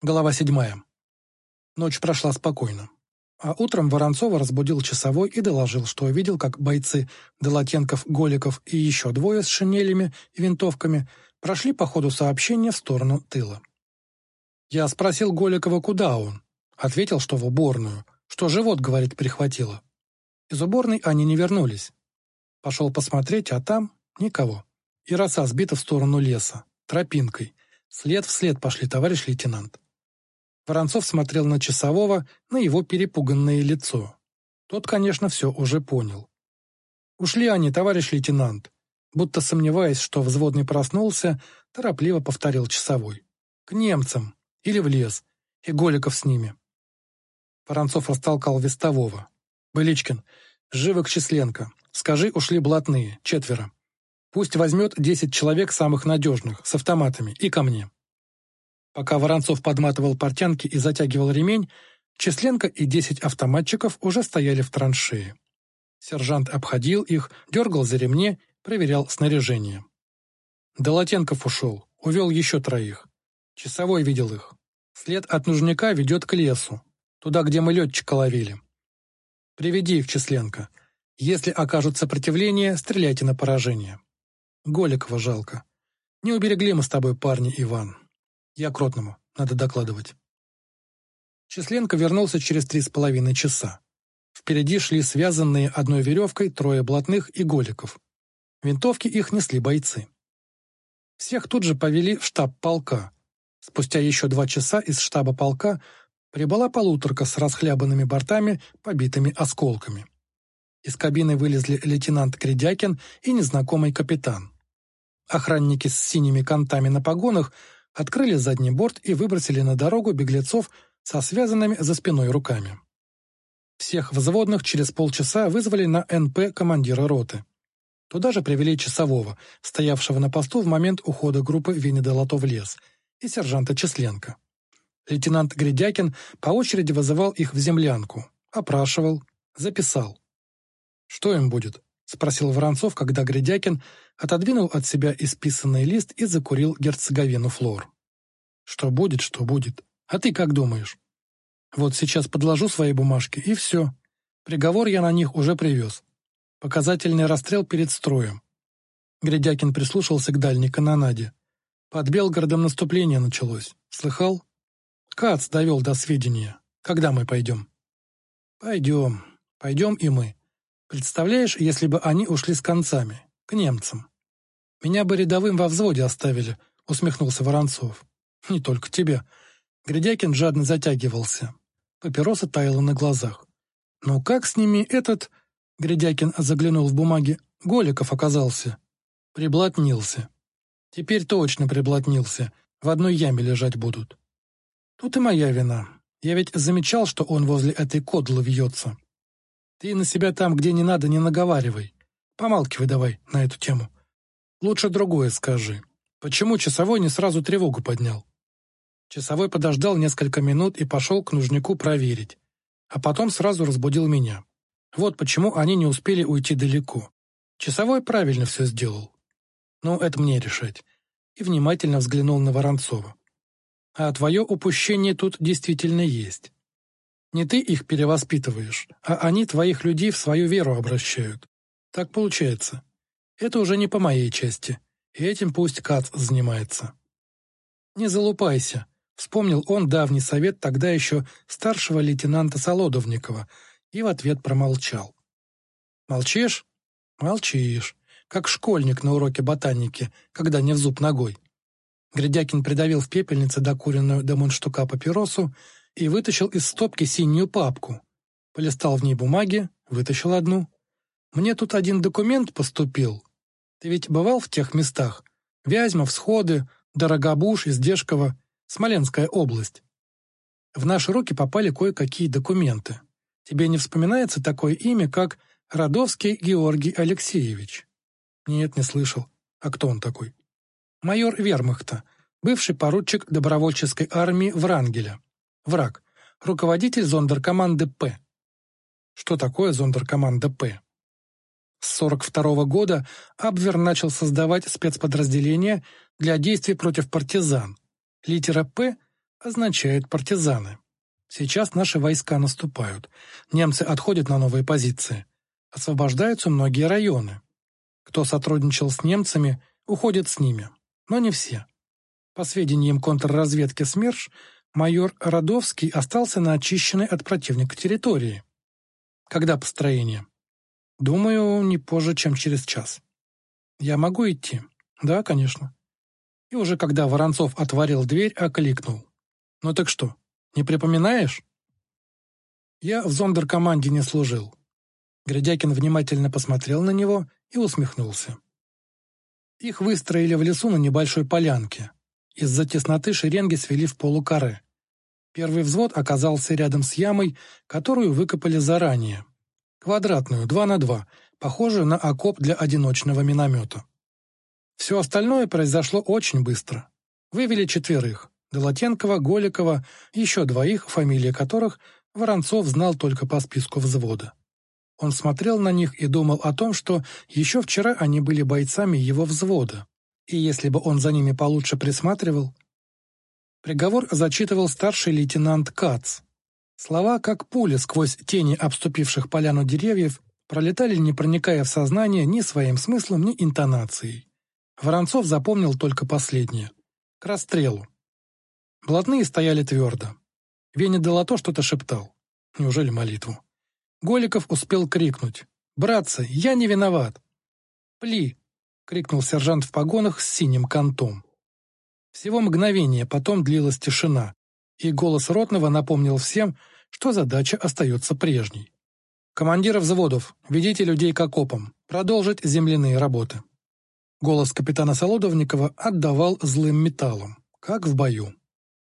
Глава 7. Ночь прошла спокойно. А утром Воронцова разбудил часовой и доложил, что увидел, как бойцы Долотенков, Голиков и еще двое с шинелями и винтовками прошли по ходу сообщения в сторону тыла. Я спросил Голикова, куда он. Ответил, что в уборную, что живот, говорит, прихватило. Из уборной они не вернулись. Пошел посмотреть, а там никого. И роса сбита в сторону леса, тропинкой. След в след пошли, товарищ лейтенант. Воронцов смотрел на часового, на его перепуганное лицо. Тот, конечно, все уже понял. «Ушли они, товарищ лейтенант», будто сомневаясь, что взводный проснулся, торопливо повторил часовой. «К немцам. Или в лес. И Голиков с ними». Воронцов растолкал вестового. «Быличкин, живо к Численко. Скажи, ушли блатные, 4. Пусть возьмет 10 человек самых надежных, с автоматами, и ко мне». Пока Воронцов подматывал портянки и затягивал ремень, Численко и 10 автоматчиков уже стояли в траншее. Сержант обходил их, дергал за ремни, проверял снаряжение. Долотенков ушел, увел еще 3. Часовой видел их. След от нужника ведет к лесу, туда, где мы летчика ловили. Приведи их, Численко. Если окажут сопротивление, стреляйте на поражение. Голикова жалко. Не уберегли мы с тобой, парни, Иван. Я к ротному, надо докладывать. Численко вернулся через 3,5 часа. Впереди шли связанные одной веревкой 3 блатных и Голиков. Винтовки их несли бойцы. Всех тут же повели в штаб полка. Спустя еще 2 часа из штаба полка прибыла полуторка с расхлябанными бортами, побитыми осколками. Из кабины вылезли лейтенант Гредякин и незнакомый капитан. Охранники с синими кантами на погонах открыли задний борт и выбросили на дорогу беглецов со связанными за спиной руками. Всех взводных через полчаса вызвали на НП командира роты. Туда же привели часового, стоявшего на посту в момент ухода группы Венедолото в лес, и сержанта Численко. Лейтенант Гредякин по очереди вызывал их в землянку, опрашивал, записал. «Что им будет?» — спросил Воронцов, когда Гредякин отодвинул от себя исписанный лист и закурил герцоговину флор. «Что будет, что будет. А ты как думаешь?» «Вот сейчас подложу свои бумажки, и все. Приговор я на них уже привез. Показательный расстрел перед строем». Гредякин прислушался к дальней канонаде. «Под Белгородом наступление началось. Слыхал? Кац довел до сведения. Когда мы пойдем?» «Пойдем. Пойдем и мы. Представляешь, если бы они ушли с концами, к немцам. Меня бы рядовым во взводе оставили», — усмехнулся Воронцов. «Не только тебя». Гредякин жадно затягивался. Папироса таяла на глазах. «Ну как с ними этот...» — Гредякин заглянул в бумаги. «Голиков оказался. Приблотнился. Теперь точно приблотнился. В одной яме лежать будут. Тут и моя вина. Я ведь замечал, что он возле этой кодлы вьется. Ты на себя там, где не надо, не наговаривай. Помалкивай давай на эту тему. Лучше другое скажи. Почему часовой не сразу тревогу поднял?» Часовой подождал несколько минут и пошел к нужнику проверить. А потом сразу разбудил меня. Вот почему они не успели уйти далеко. Часовой правильно все сделал. Ну, это мне решать. И внимательно взглянул на Воронцова. А твое упущение тут действительно есть. Не ты их перевоспитываешь, а они твоих людей в свою веру обращают. Так получается. Это уже не по моей части, и этим пусть Кац занимается. Не залупайся, вспомнил он давний совет тогда еще старшего лейтенанта Солодовникова и в ответ промолчал. Молчишь? Молчишь, как школьник на уроке ботаники, когда не в зуб ногой. Гредякин придавил в пепельнице докуренную до мундштука папиросу и вытащил из стопки синюю папку. Полистал в ней бумаги, вытащил одну. «Мне тут один документ поступил. Ты ведь бывал в тех местах? Вязьма, Всходы, Дорогобуж, Издешково, Смоленская область. В наши руки попали кое-какие документы. Тебе не вспоминается такое имя, как Радовский Георгий Алексеевич?» «Нет, не слышал. А кто он такой?» «Майор вермахта, бывший поручик добровольческой армии Врангеля. Враг. Руководитель зондеркоманды П». «Что такое зондеркоманда П?» С 1942 года Абвер начал создавать спецподразделения для действий против партизан. Литера «П» означает партизаны. Сейчас наши войска наступают. Немцы отходят на новые позиции. Освобождаются многие районы. Кто сотрудничал с немцами, уходит с ними. Но не все. По сведениям контрразведки СМЕРШ, майор Радовский остался на очищенной от противника территории. Когда построение? Думаю, не позже, чем через час. Я могу идти? Да, конечно. И уже когда Воронцов отворил дверь, окликнул. Ну так что, не припоминаешь? Я в зондеркоманде не служил. Гридякин внимательно посмотрел на него и усмехнулся. Их выстроили в лесу на небольшой полянке. Из-за тесноты шеренги свели в полукаре. Первый взвод оказался рядом с ямой, которую выкопали заранее. Квадратную, 2 на 2, похожую на окоп для одиночного миномета. Все остальное произошло очень быстро. Вывели 4: Долатенкова, Голикова, еще 2, фамилии которых Воронцов знал только по списку взвода. Он смотрел на них и думал о том, что еще вчера они были бойцами его взвода, и если бы он за ними получше присматривал... Приговор зачитывал старший лейтенант Кац. Слова, как пули сквозь тени обступивших поляну деревьев, пролетали, не проникая в сознание ни своим смыслом, ни интонацией. Воронцов запомнил только последнее — к расстрелу. Блатные стояли твердо. Веня Долато что-то шептал. Неужели молитву? Голиков успел крикнуть: «Братцы, я не виноват!» «Пли!» — крикнул сержант в погонах с синим кантом. Всего мгновение потом длилась тишина, и голос ротного напомнил всем, что задача остается прежней. «Командиры взводов, ведите людей к окопам, продолжить земляные работы». Голос капитана Солодовникова отдавал злым металлом, как в бою.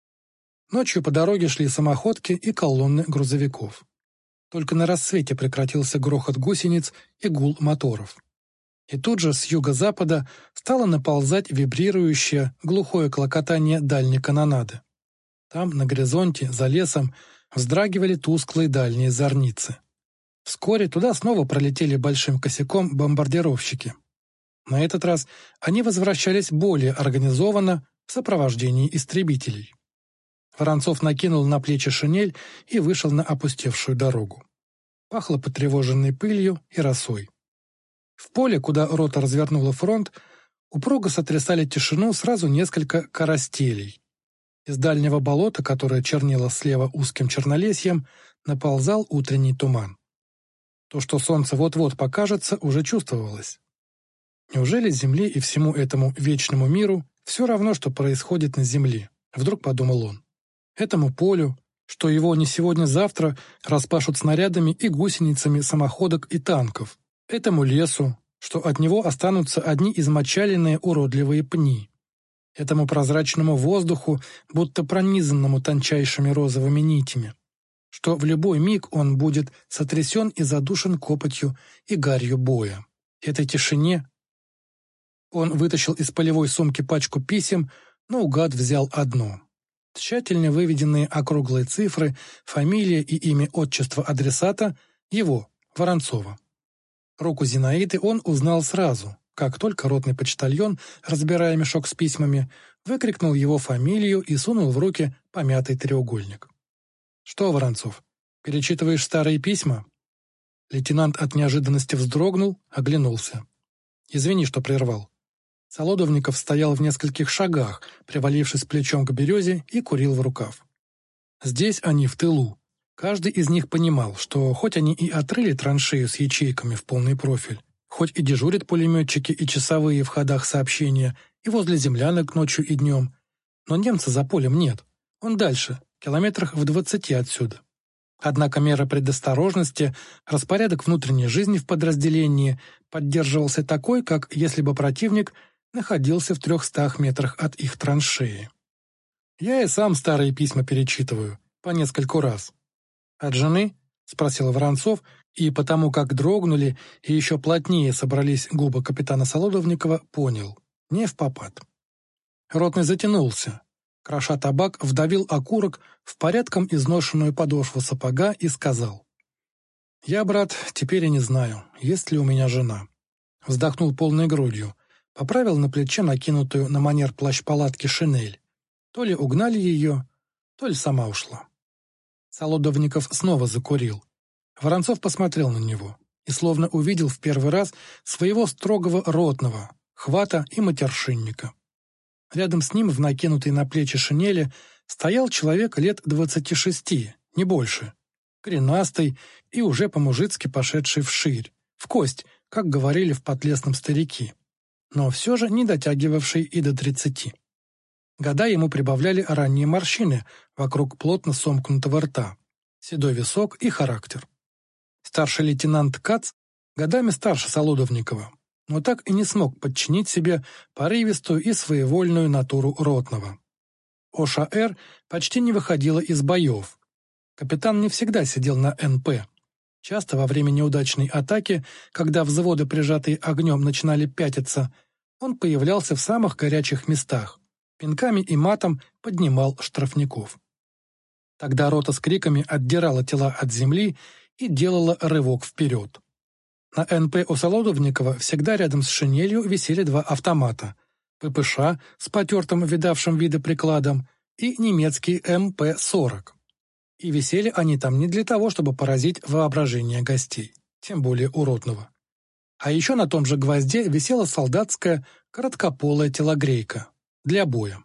Ночью по дороге шли самоходки и колонны грузовиков. Только на рассвете прекратился грохот гусениц и гул моторов. И тут же с юго-запада стало наползать вибрирующее, глухое клокотание дальней канонады. Там, на горизонте, за лесом, вздрагивали тусклые дальние зорницы. Вскоре туда снова пролетели большим косяком бомбардировщики. На этот раз они возвращались более организованно в сопровождении истребителей. Воронцов накинул на плечи шинель и вышел на опустевшую дорогу. Пахло потревоженной пылью и росой. В поле, куда рота развернула фронт, упруго сотрясали тишину сразу несколько карастелей. Из дальнего болота, которое чернело слева узким чернолесьем, наползал утренний туман. То, что солнце вот-вот покажется, уже чувствовалось. Неужели Земле и всему этому вечному миру все равно, что происходит на Земле? Вдруг подумал он. Этому полю, что его не сегодня-завтра распашут снарядами и гусеницами самоходок и танков. Этому лесу, что от него останутся одни измочаленные уродливые пни. Этому прозрачному воздуху, будто пронизанному тончайшими розовыми нитями, что в любой миг он будет сотрясен и задушен копотью и гарью боя. Этой тишине он вытащил из полевой сумки пачку писем, но наугад взял одно. Тщательно выведенные округлые цифры, фамилия и имя отчества адресата его, Воронцова. Руку Зинаиды он узнал сразу, как только ротный почтальон, разбирая мешок с письмами, выкрикнул его фамилию и сунул в руки помятый треугольник. «Что, Воронцов, перечитываешь старые письма?» Лейтенант от неожиданности вздрогнул, оглянулся. «Извини, что прервал». Солодовников стоял в нескольких шагах, привалившись плечом к березе, и курил в рукав. Здесь они в тылу. Каждый из них понимал, что хоть они и отрыли траншею с ячейками в полный профиль, хоть и дежурят пулеметчики и часовые в ходах сообщения и возле землянок ночью и днем, но немца за полем нет. Он дальше, километрах в 20 отсюда. Однако мера предосторожности, распорядок внутренней жизни в подразделении поддерживался такой, как если бы противник находился в 300 метрах от их траншеи. Я и сам старые письма перечитываю, по нескольку раз. «От жены?» — спросил Воронцов, и потому как дрогнули и еще плотнее собрались губы капитана Солодовникова, понял — не впопад. Ротный затянулся. Кроша табак, вдавил окурок в порядком изношенную подошву сапога и сказал: «Я, брат, теперь и не знаю, есть ли у меня жена». Вздохнул полной грудью, поправил на плече накинутую на манер плащ-палатки шинель. То ли угнали ее, то ли сама ушла. Солодовников снова закурил. Воронцов посмотрел на него и словно увидел в первый раз своего строгого ротного, хвата и матершинника. Рядом с ним, в накинутой на плечи шинели, стоял человек лет 26, не больше, коренастый и уже по-мужицки пошедший вширь, в кость, как говорили в Подлесном старики, но все же не дотягивавший и до 30. Года ему прибавляли ранние морщины вокруг плотно сомкнутого рта, седой висок и характер. Старший лейтенант Кац годами старше Солодовникова, но так и не смог подчинить себе порывистую и своевольную натуру ротного. ОШР почти не выходила из боев. Капитан не всегда сидел на НП. Часто во время неудачной атаки, когда взводы, прижатые огнем, начинали пятиться, он появлялся в самых горячих местах, пинками и матом поднимал штрафников. Тогда рота с криками отдирала тела от земли и делала рывок вперед. На НП у Солодовникова всегда рядом с шинелью висели 2 автомата – ППШ с потертым видавшим виды прикладом и немецкий МП-40. И висели они там не для того, чтобы поразить воображение гостей, тем более у ротного. А еще на том же гвозде висела солдатская короткополая телогрейка для боя.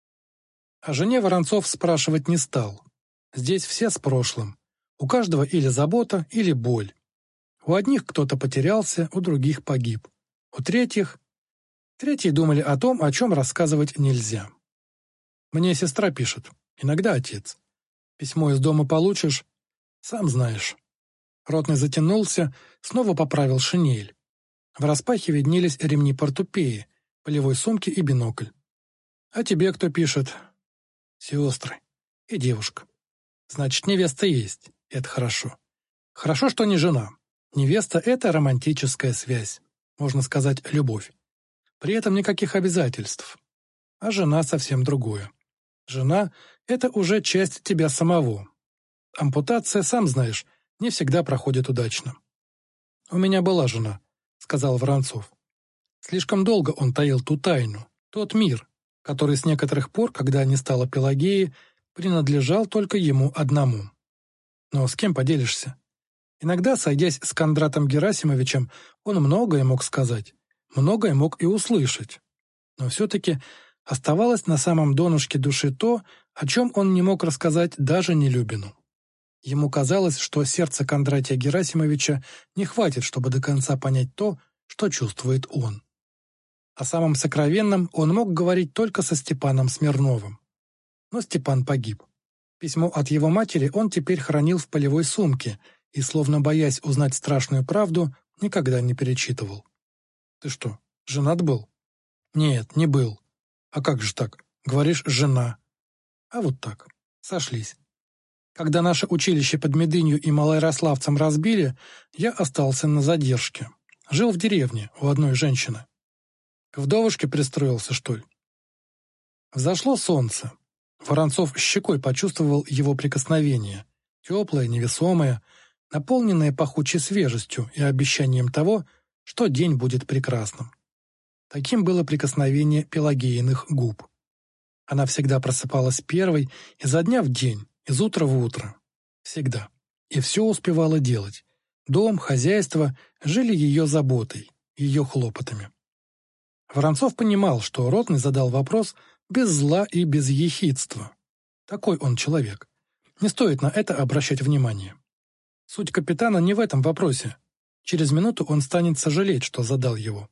О жене Воронцов спрашивать не стал. Здесь все с прошлым. У каждого или забота, или боль. У одних кто-то потерялся, у других погиб. У третьих... Третьи думали о том, о чем рассказывать нельзя. Мне сестра пишет, иногда отец. Письмо из дома получишь, сам знаешь. Ротный затянулся, снова поправил шинель. В распахе виднелись ремни портупеи, полевой сумки и бинокль. А тебе кто пишет? Сестры. И девушка. Значит, невеста есть. Это хорошо. Хорошо, что не жена. Невеста — это романтическая связь. Можно сказать, любовь. При этом никаких обязательств. А жена совсем другое. Жена — это уже часть тебя самого. Ампутация, сам знаешь, не всегда проходит удачно. «У меня была жена», — сказал Воронцов. Слишком долго он таил ту тайну, тот мир, который с некоторых пор, когда не стало Пелагеи, принадлежал только ему одному. Но с кем поделишься? Иногда, сойдясь с Кондратом Герасимовичем, он многое мог сказать, многое мог и услышать. Но все-таки оставалось на самом донышке души то, о чем он не мог рассказать даже Нелюбину. Ему казалось, что сердца Кондратия Герасимовича не хватит, чтобы до конца понять то, что чувствует он. О самом сокровенном он мог говорить только со Степаном Смирновым. Но Степан погиб. Письмо от его матери он теперь хранил в полевой сумке и, словно боясь узнать страшную правду, никогда не перечитывал. «Ты что, женат был?» «Нет, не был. А как же так? Говоришь, жена». «А вот так. Сошлись. Когда наше училище под Медынью и Малоярославцем разбили, я остался на задержке. Жил в деревне у одной женщины. К вдовушке пристроился, что ли?» Взошло солнце. Воронцов щекой почувствовал его прикосновение, теплое, невесомое, наполненное пахучей свежестью и обещанием того, что день будет прекрасным. Таким было прикосновение Пелагеиных губ. Она всегда просыпалась первой изо дня в день, из утра в утро. Всегда. И все успевала делать. Дом, хозяйство жили ее заботой, ее хлопотами. Воронцов понимал, что ротный задал вопрос без зла и без ехидства. Такой он человек. Не стоит на это обращать внимание. Суть капитана не в этом вопросе. Через минуту он станет сожалеть, что задал его.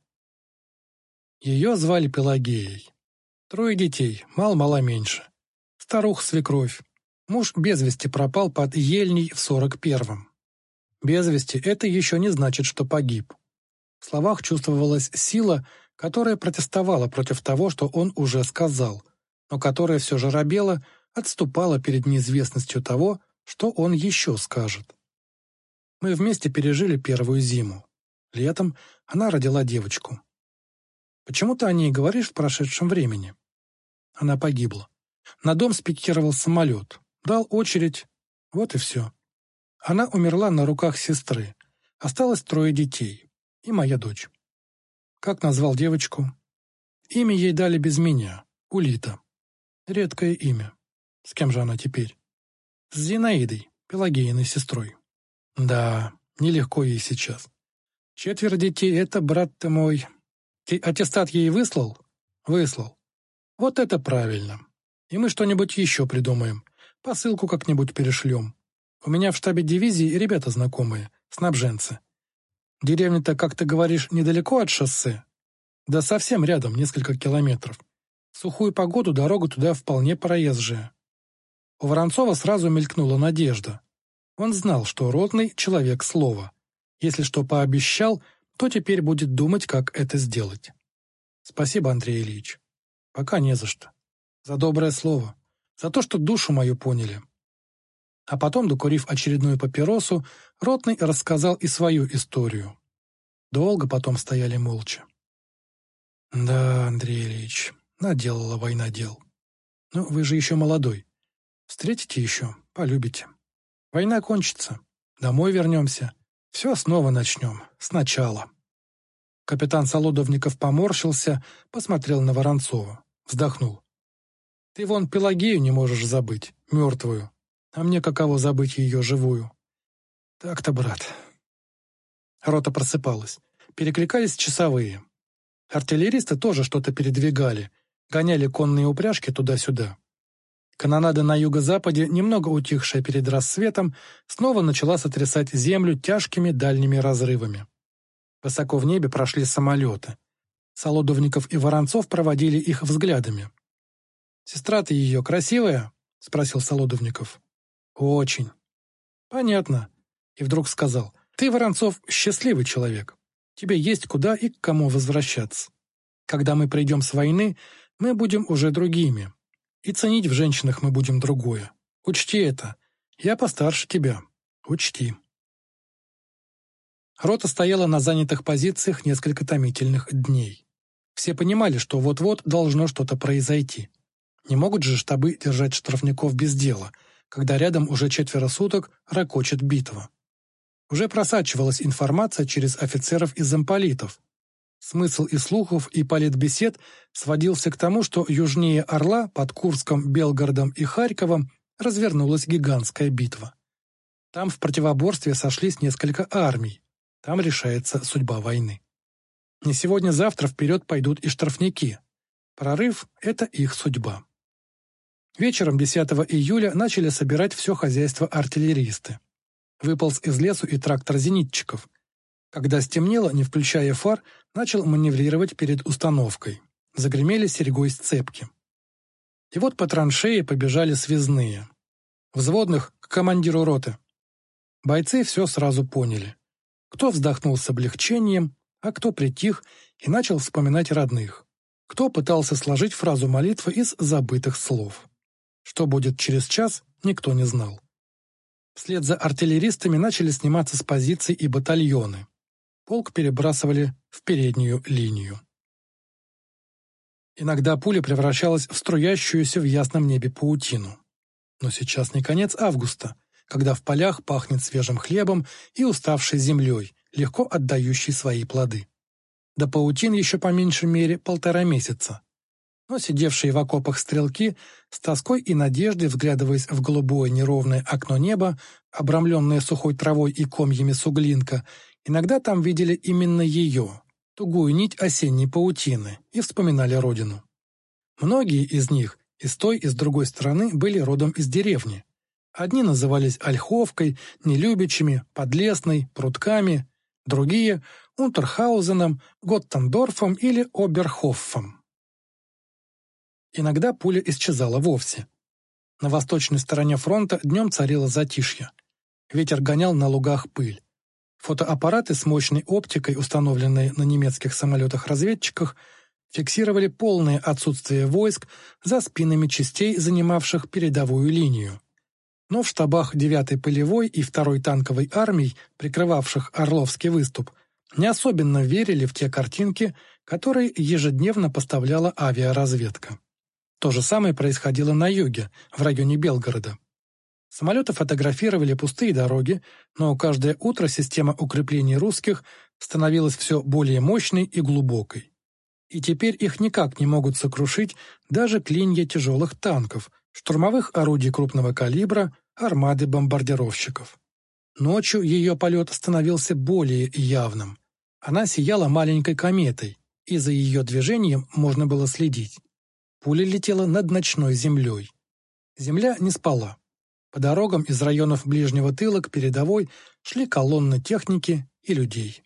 Ее звали Пелагеей. 3 детей, мало-мало меньше. Старуха-свекровь. Муж без вести пропал под Ельней в 41-м. Без вести это еще не значит, что погиб. В словах чувствовалась сила, которая протестовала против того, что он уже сказал, но которая все же робела, отступала перед неизвестностью того, что он еще скажет. Мы вместе пережили первую зиму. Летом она родила девочку. Почему ты о ней говоришь в прошедшем времени? Она погибла. На дом спикировал самолет. Дал очередь. Вот и все. Она умерла на руках сестры. Осталось 3 детей. И моя дочь. Как назвал девочку? Имя ей дали без меня. Улита. Редкое имя. С кем же она теперь? С Зинаидой, Пелагеиной сестрой. Да, нелегко ей сейчас. 4 детей — это, брат ты мой. Ты аттестат ей выслал? Выслал. Вот это правильно. И мы что-нибудь еще придумаем. Посылку как-нибудь перешлем. У меня в штабе дивизии ребята знакомые, снабженцы. Деревня-то, как ты говоришь, недалеко от шоссе. Да совсем рядом, несколько километров. В сухую погоду дорога туда вполне проезжая. У Воронцова сразу мелькнула надежда. Он знал, что Ротный — человек слова. Если что пообещал, то теперь будет думать, как это сделать. Спасибо, Андрей Ильич. Пока не за что. За доброе слово. За то, что душу мою поняли. А потом, докурив очередную папиросу, Ротный рассказал и свою историю. Долго потом стояли молча. Да, Андрей Ильич, наделала война дел. Но вы же еще молодой. Встретите еще, полюбите. Война кончится. Домой вернемся. Все снова начнем. Сначала. Капитан Солодовников поморщился, посмотрел на Воронцова. Вздохнул. Ты вон Пелагею не можешь забыть, мертвую. А мне каково забыть ее живую? Так-то, брат. Рота просыпалась. Перекликались часовые. Артиллеристы тоже что-то передвигали. Гоняли конные упряжки туда-сюда. Канонада на юго-западе, немного утихшая перед рассветом, снова начала сотрясать землю тяжкими дальними разрывами. Высоко в небе прошли самолеты. Солодовников и Воронцов проводили их взглядами. «Сестра-то ее красивая?» — спросил Солодовников. «Очень». «Понятно». И вдруг сказал: «Ты, Воронцов, счастливый человек. Тебе есть куда и к кому возвращаться. Когда мы придем с войны, мы будем уже другими. И ценить в женщинах мы будем другое. Учти это. Я постарше тебя. Учти». Рота стояла на занятых позициях несколько томительных дней. Все понимали, что вот-вот должно что-то произойти. Не могут же штабы держать штрафников без дела, когда рядом уже 4 суток ракочет битва. Уже просачивалась информация через офицеров и замполитов. Смысл и слухов, и политбесед сводился к тому, что южнее Орла, под Курском, Белгородом и Харьковом, развернулась гигантская битва. Там в противоборстве сошлись несколько армий. Там решается судьба войны. Не сегодня-завтра вперед пойдут и штрафники. Прорыв — это их судьба. Вечером 10 июля начали собирать все хозяйство артиллеристы. Выполз из лесу и трактор зенитчиков. Когда стемнело, не включая фар, начал маневрировать перед установкой. Загремели серьгой сцепки. И вот по траншее побежали связные. Взводных к командиру роты. Бойцы все сразу поняли. Кто вздохнул с облегчением, а кто притих и начал вспоминать родных. Кто пытался сложить фразу молитвы из забытых слов. Что будет через час, никто не знал. Вслед за артиллеристами начали сниматься с позиций и батальоны. Полк перебрасывали в переднюю линию. Иногда пуля превращалась в струящуюся в ясном небе паутину. Но сейчас не конец августа, когда в полях пахнет свежим хлебом и уставшей землей, легко отдающей свои плоды. До паутин еще по меньшей мере 1,5 месяца. Но сидевшие в окопах стрелки с тоской и надеждой, вглядываясь в голубое неровное окно неба, обрамленное сухой травой и комьями суглинка, иногда там видели именно ее, тугую нить осенней паутины, и вспоминали родину. Многие из них и с той, и с другой стороны были родом из деревни. Одни назывались Ольховкой, Нелюбичами, Подлесной, Прутками, другие — Унтерхаузеном, Готтендорфом или Оберхоффом. Иногда пуля исчезала вовсе. На восточной стороне фронта днем царило затишье. Ветер гонял на лугах пыль. Фотоаппараты с мощной оптикой, установленные на немецких самолетах-разведчиках, фиксировали полное отсутствие войск за спинами частей, занимавших передовую линию. Но в штабах 9-й полевой и 2-й танковой армий, прикрывавших Орловский выступ, не особенно верили в те картинки, которые ежедневно поставляла авиаразведка. То же самое происходило на юге, в районе Белгорода. Самолеты фотографировали пустые дороги, но каждое утро система укреплений русских становилась все более мощной и глубокой. И теперь их никак не могут сокрушить даже клинья тяжелых танков, штурмовых орудий крупного калибра, армады бомбардировщиков. Ночью ее полет становился более явным. Она сияла маленькой кометой, и за ее движением можно было следить. Пуля летела над ночной землей. Земля не спала. По дорогам из районов ближнего тыла к передовой шли колонны техники и людей.